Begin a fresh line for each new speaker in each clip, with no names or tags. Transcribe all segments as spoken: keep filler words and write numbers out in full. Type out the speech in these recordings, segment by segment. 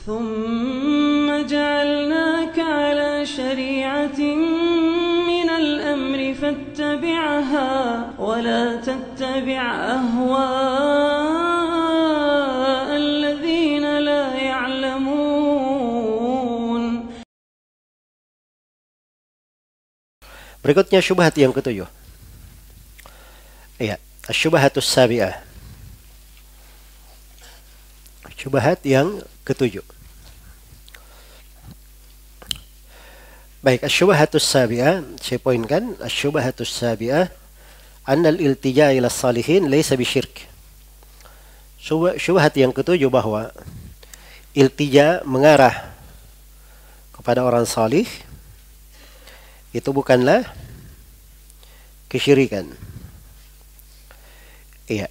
ثم جعلناك على شريعة من الأمر فاتبعها ولا تتبع أهواء الذين لا يعلمون.
Berikutnya syubhat yang ketujuh. Iya, asyubhatus sabi'ah. Syubhat yang ketujuh. Baik, asyubhatus sabi'ah, saya poinkan, asyubhatus sabi'ah anna al-iltija' ila salihin laysa bisyirk. Syubhat yang ketujuh bahwa iltija mengarah kepada orang salih itu bukanlah kesyirikan. Iya.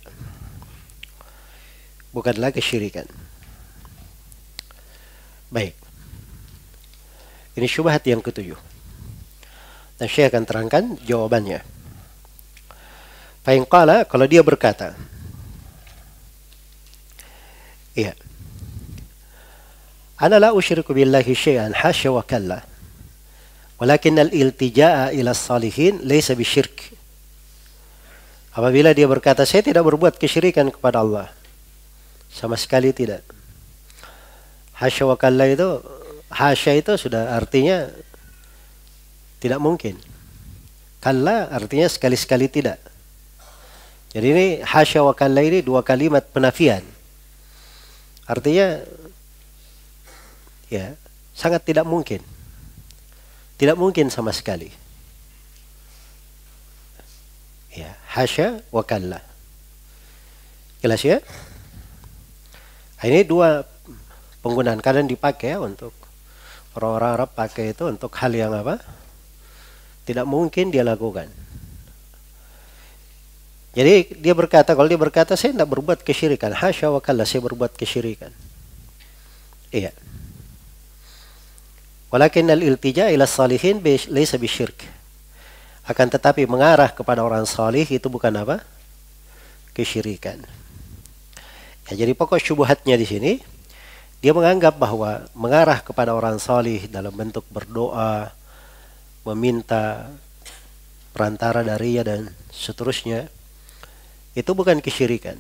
Bukanlah kesyirikan. Baik. Ini syubhat yang ketujuh. Dan saya akan terangkan jawabannya. Fa in qala, kalau dia berkata, iya. Ana la usyriku billahi syai'an hasya wa kalla. Walakin al-iltija'a ila salihin laysa bisyirk. Apabila dia berkata, saya tidak berbuat kesyirikan kepada Allah, sama sekali tidak. Hasya wa kalla itu, hasya itu sudah artinya tidak mungkin. Kalla artinya sekali-sekali tidak. Jadi ini hasya wa kalla ini dua kalimat penafian. Artinya ya sangat tidak mungkin. Tidak mungkin sama sekali. Ya, hasya wa kalla. Jelas ya? Ini dua penggunaan kadang dipakai ya, untuk orang-orang Arab pakai itu untuk hal yang apa? Tidak mungkin dia lakukan. Jadi dia berkata, kalau dia berkata saya tidak berbuat kesyirikan, hasya wa kalla, saya berbuat kesyirikan. Iya. Walakin al-iltija' ila salihin laysa bisyirk. Akan tetapi mengarah kepada orang salih itu bukan apa? Kesyirikan. Ya, jadi pokok syubhatnya di sini dia menganggap bahwa mengarah kepada orang salih dalam bentuk berdoa, meminta perantara darinya dan seterusnya itu bukan kesyirikan.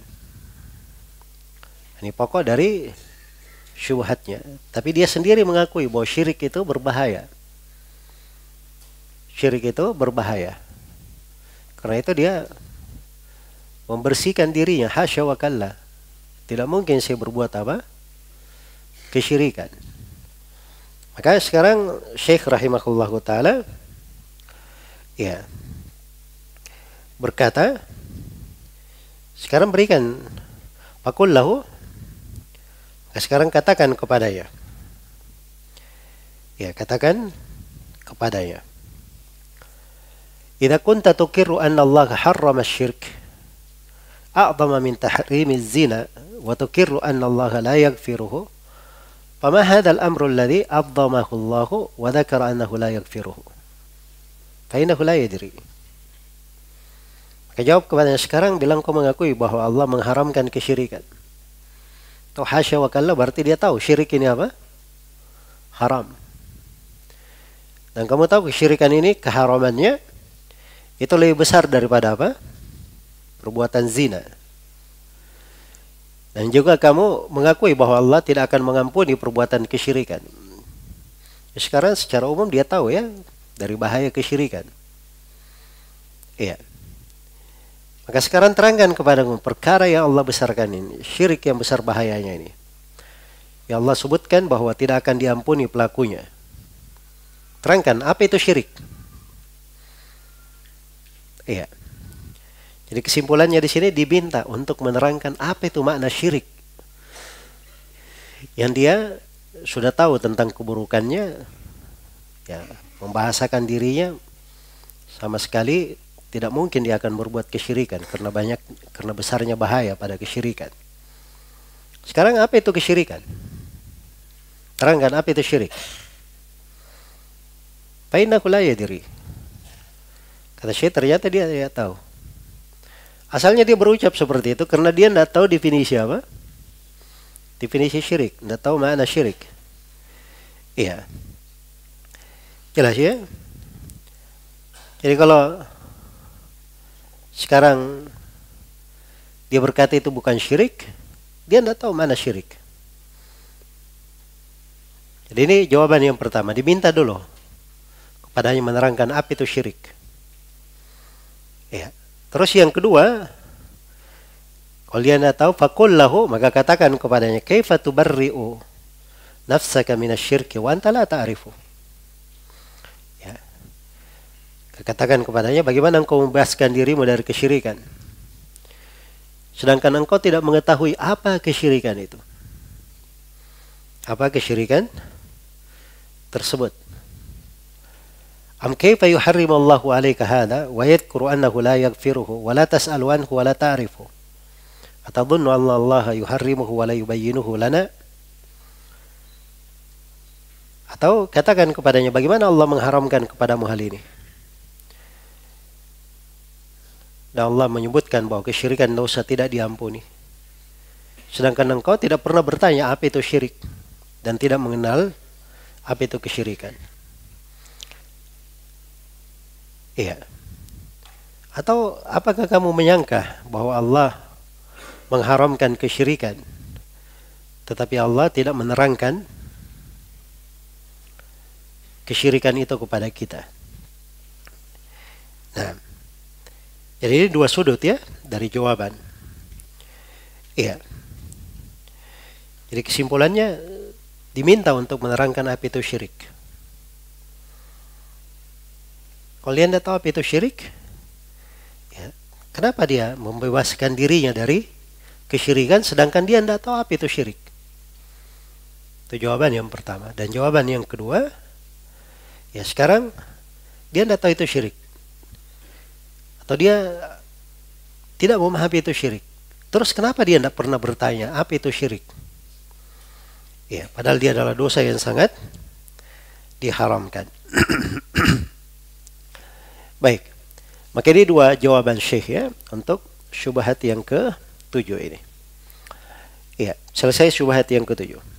Ini pokok dari syubhatnya. Tapi dia sendiri mengakui bahwa syirik itu berbahaya. Syirik itu berbahaya. Karena itu dia membersihkan dirinya, hasya wa kalla. Tidak mungkin saya berbuat apa? Kesyirikan. Maka sekarang Syekh rahimahullahu taala ya berkata, sekarang berikan faqul lahu, sekarang katakan kepadanya. Ya, katakan kepadanya. Idza kunta tuqirru anna Allah harrama asy-syirk a'zama min tahrimi az-zina wa tuqirru anna Allah la yaghfiruhu, fama hadzal amru alladhi a'zamahu Allah wa dzakara annahu la yaghfiruhu? Fa innahu la yadri. Maka jawab kepadanya sekarang, bilang kau mengakui bahwa Allah mengharamkan kesyirikan. Atau hasya wa kalla berarti dia tahu syirik ini apa? Haram. Dan kamu tahu kesyirikan ini keharamannya itu lebih besar daripada apa? Perbuatan zina. Dan juga kamu mengakui bahwa Allah tidak akan mengampuni perbuatan kesyirikan. Sekarang secara umum dia tahu ya dari bahaya kesyirikan. Iya. Maka sekarang terangkan kepadamu perkara yang Allah besarkan ini, syirik yang besar bahayanya ini. Ya Allah sebutkan bahwa tidak akan diampuni pelakunya. Terangkan apa itu syirik? Iya. Jadi kesimpulannya di sini diminta untuk menerangkan apa itu makna syirik. Yang dia sudah tahu tentang keburukannya, ya, membahasakan dirinya sama sekali tidak mungkin dia akan berbuat kesyirikan karena banyak karena besarnya bahaya pada kesyirikan. Sekarang apa itu kesyirikan? Terangkan apa itu syirik. Fa innahu la yadri. Kata Syekh ternyata dia tidak tahu. Asalnya dia berucap seperti itu karena dia tidak tahu definisi apa? definisi syirik, tidak tahu makna syirik. Iya. Jelas ya? Jadi kalau sekarang dia berkata itu bukan syirik, dia tidak tahu mana syirik. Jadi ini jawaban yang pertama, diminta dulu kepadanya menerangkan apa itu syirik. Ya. Terus yang kedua, kalau dia tidak tahu, faqul lahu, maka katakan kepadanya, kaifa tubarri'u nafsaka minasyirki wa anta la ta'rifu. Ya. Katakan kepadanya, bagaimana engkau membebaskan dirimu dari kesyirikan, sedangkan engkau tidak mengetahui apa kesyirikan itu. Apa kesyirikan tersebut? Am kaifa yuharrimu Allahu 'alaika hadha wa yadhkuru annahu la yaghfiruhu wa la tas'alu anhu wa la ta'rifu. Atadhunnu anna Allah yuharrimuhu wa la yubayyinuhu lana? Atau katakan kepadanya, bagaimana Allah mengharamkan kepadamu hal ini? Dan Allah menyebutkan bahwa kesyirikan dosa tidak diampuni. Sedangkan engkau tidak pernah bertanya apa itu syirik dan tidak mengenal apa itu kesyirikan. Iya. Atau apakah kamu menyangka bahwa Allah mengharamkan kesyirikan, tetapi Allah tidak menerangkan kesyirikan itu kepada kita? Nah, jadi ini dua sudut ya dari jawaban. Iya. Jadi kesimpulannya diminta untuk menerangkan apa itu syirik. Kalau dia tidak tahu apa itu syirik, ya, kenapa dia membebaskan dirinya dari kesyirikan sedangkan dia tidak tahu apa itu syirik? Itu jawaban yang pertama. Dan jawaban yang kedua, ya sekarang dia tidak tahu itu syirik, atau dia tidak memahami itu syirik. Terus kenapa dia tidak pernah bertanya apa itu syirik? Ya, padahal dia adalah dosa yang sangat diharamkan. Baik, maka ini dua jawaban Syekh ya untuk syubhat yang ke tujuh ini. Ya, selesai syubhat yang ketujuh.